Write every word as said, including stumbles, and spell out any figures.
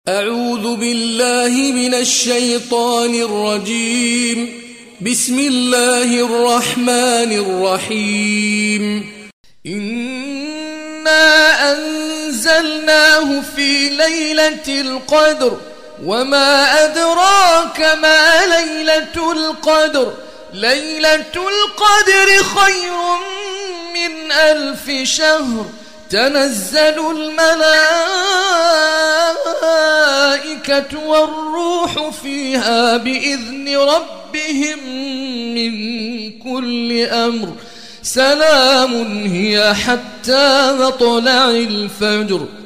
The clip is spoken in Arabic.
أعوذ بالله من الشيطان الرجيم. بسم الله الرحمن الرحيم. إنا أنزلناه في ليلة القدر وما أدراك ما ليلة القدر ليلة القدر خير من ألف شهر تنزل الملائكة والروح فيها بإذن ربهم من كل أمر سلام هي حتى مطلع الفجر.